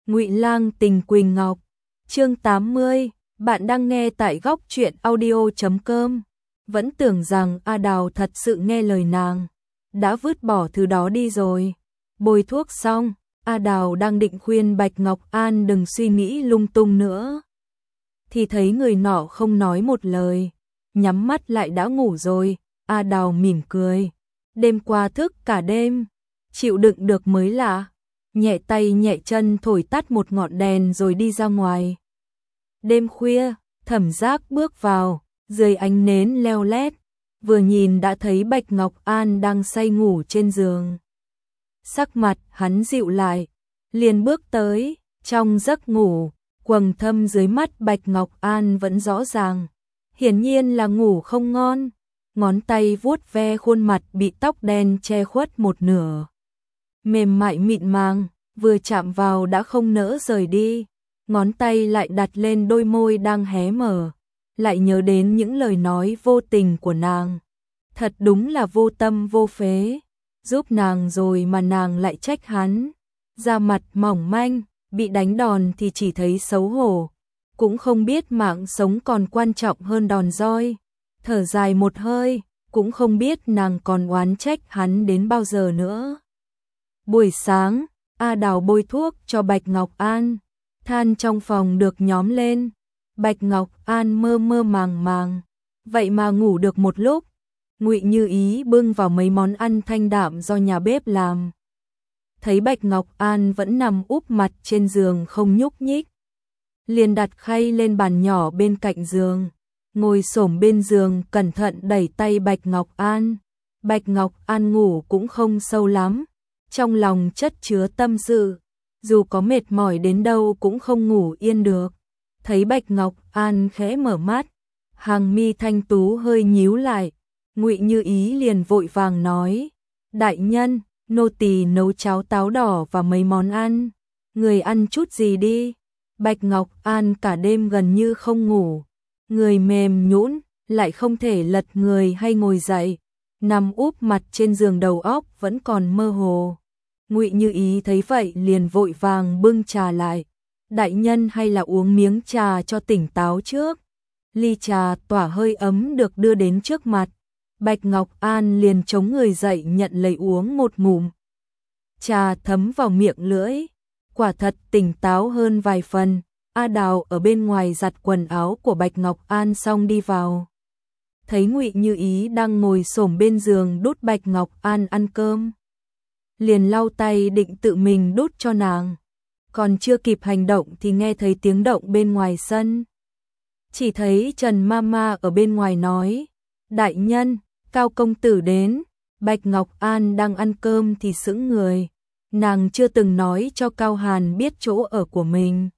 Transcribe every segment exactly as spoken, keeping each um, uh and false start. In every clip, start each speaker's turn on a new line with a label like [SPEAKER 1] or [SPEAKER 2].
[SPEAKER 1] Ngụy Lang tình Quỳnh Ngọc. Chương tám mươi, bạn đang nghe tại góc truyện audio chấm com. Vẫn tưởng rằng A Đào thật sự nghe lời nàng, đã vứt bỏ thứ đó đi rồi. Bôi thuốc xong, A Đào đang định khuyên Bạch Ngọc An đừng suy nghĩ lung tung nữa, thì thấy người nọ không nói một lời, nhắm mắt lại đã ngủ rồi. A Đào mỉm cười, đêm qua thức cả đêm, chịu đựng được mới lạ. Nhẹ tay nhẹ chân thổi tắt một ngọn đèn rồi đi ra ngoài. Đêm khuya, Thẩm Giác bước vào, dưới ánh nến leo lét, vừa nhìn đã thấy Bạch Ngọc An đang say ngủ trên giường. Sắc mặt hắn dịu lại, liền bước tới, trong giấc ngủ, quầng thâm dưới mắt Bạch Ngọc An vẫn rõ ràng, hiển nhiên là ngủ không ngon. Ngón tay vuốt ve khuôn mặt bị tóc đen che khuất một nửa, mềm mại mịn màng, vừa chạm vào đã không nỡ rời đi. Ngón tay lại đặt lên đôi môi đang hé mở, lại nhớ đến những lời nói vô tình của nàng. Thật đúng là vô tâm vô phế, giúp nàng rồi mà nàng lại trách hắn. Da mặt mỏng manh, bị đánh đòn thì chỉ thấy xấu hổ, cũng không biết mạng sống còn quan trọng hơn đòn roi. Thở dài một hơi, cũng không biết nàng còn oán trách hắn đến bao giờ nữa. Buổi sáng, A Đào bôi thuốc cho Bạch Ngọc An, than trong phòng được nhóm lên. Bạch Ngọc An mơ mơ màng màng, vậy mà ngủ được một lúc. Ngụy Như Ý bưng vào mấy món ăn thanh đạm do nhà bếp làm. Thấy Bạch Ngọc An vẫn nằm úp mặt trên giường không nhúc nhích, liền đặt khay lên bàn nhỏ bên cạnh giường, ngồi xổm bên giường cẩn thận đẩy tay Bạch Ngọc An. Bạch Ngọc An ngủ cũng không sâu lắm, trong lòng chất chứa tâm sự, dù có mệt mỏi đến đâu cũng không ngủ yên được. Thấy Bạch Ngọc An khẽ mở mắt, hàng mi thanh tú hơi nhíu lại, Ngụy Như Ý liền vội vàng nói: "Đại nhân, nô tỳ nấu cháo táo đỏ và mấy món ăn, người ăn chút gì đi." Bạch Ngọc An cả đêm gần như không ngủ, người mềm nhũn, lại không thể lật người hay ngồi dậy, nằm úp mặt trên giường đầu óc vẫn còn mơ hồ. Ngụy Như Ý thấy vậy liền vội vàng bưng trà lại. "Đại nhân hay là uống miếng trà cho tỉnh táo trước." Ly trà tỏa hơi ấm được đưa đến trước mặt. Bạch Ngọc An liền chống người dậy nhận lấy uống một ngụm. Trà thấm vào miệng lưỡi, quả thật tỉnh táo hơn vài phần. A Đào ở bên ngoài giặt quần áo của Bạch Ngọc An xong đi vào, thấy Ngụy Như Ý đang ngồi xổm bên giường đút Bạch Ngọc An ăn cơm, liền lau tay định tự mình đút cho nàng. Còn chưa kịp hành động thì nghe thấy tiếng động bên ngoài sân. Chỉ thấy Trần Mama ở bên ngoài nói: "Đại nhân, Cao công tử đến." Bạch Ngọc An đang ăn cơm thì sững người, nàng chưa từng nói cho Cao Hàn biết chỗ ở của mình,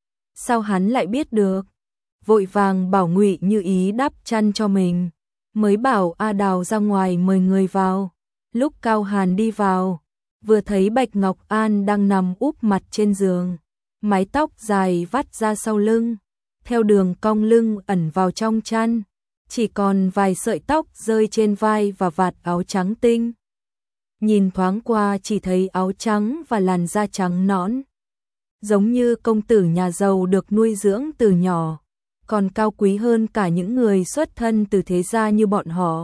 [SPEAKER 1] sao hắn lại biết được? Vội vàng bảo Ngụy Như Ý đắp chăn cho mình, mới bảo A Đào ra ngoài mời người vào. Lúc Cao Hàn đi vào, vừa thấy Bạch Ngọc An đang nằm úp mặt trên giường, mái tóc dài vắt ra sau lưng, theo đường cong lưng ẩn vào trong chăn, chỉ còn vài sợi tóc rơi trên vai và vạt áo trắng tinh. Nhìn thoáng qua chỉ thấy áo trắng và làn da trắng nõn, giống như công tử nhà giàu được nuôi dưỡng từ nhỏ, còn cao quý hơn cả những người xuất thân từ thế gia như bọn họ.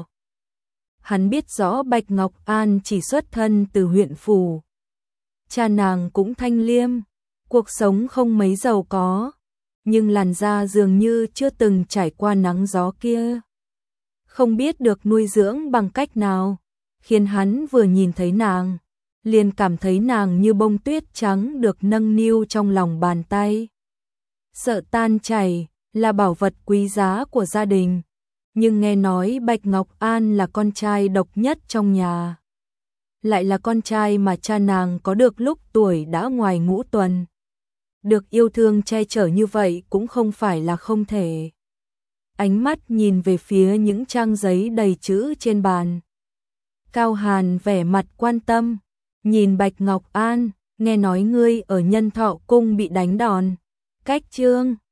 [SPEAKER 1] Hắn biết rõ Bạch Ngọc An chỉ xuất thân từ huyện phủ, cha nàng cũng thanh liêm, cuộc sống không mấy giàu có, nhưng làn da dường như chưa từng trải qua nắng gió kia, không biết được nuôi dưỡng bằng cách nào, khiến hắn vừa nhìn thấy nàng, liền cảm thấy nàng như bông tuyết trắng được nâng niu trong lòng bàn tay. Sợ tan chảy, là bảo vật quý giá của gia đình, nhưng nghe nói Bạch Ngọc An là con trai độc nhất trong nhà, lại là con trai mà cha nàng có được lúc tuổi đã ngoài ngũ tuần. Được yêu thương che chở như vậy cũng không phải là không thể. Ánh mắt nhìn về phía những trang giấy đầy chữ trên bàn. Cao Hàn vẻ mặt quan tâm, nhìn Bạch Ngọc An: "Nghe nói ngươi ở Nhân Thọ cung bị đánh đòn, cách chương."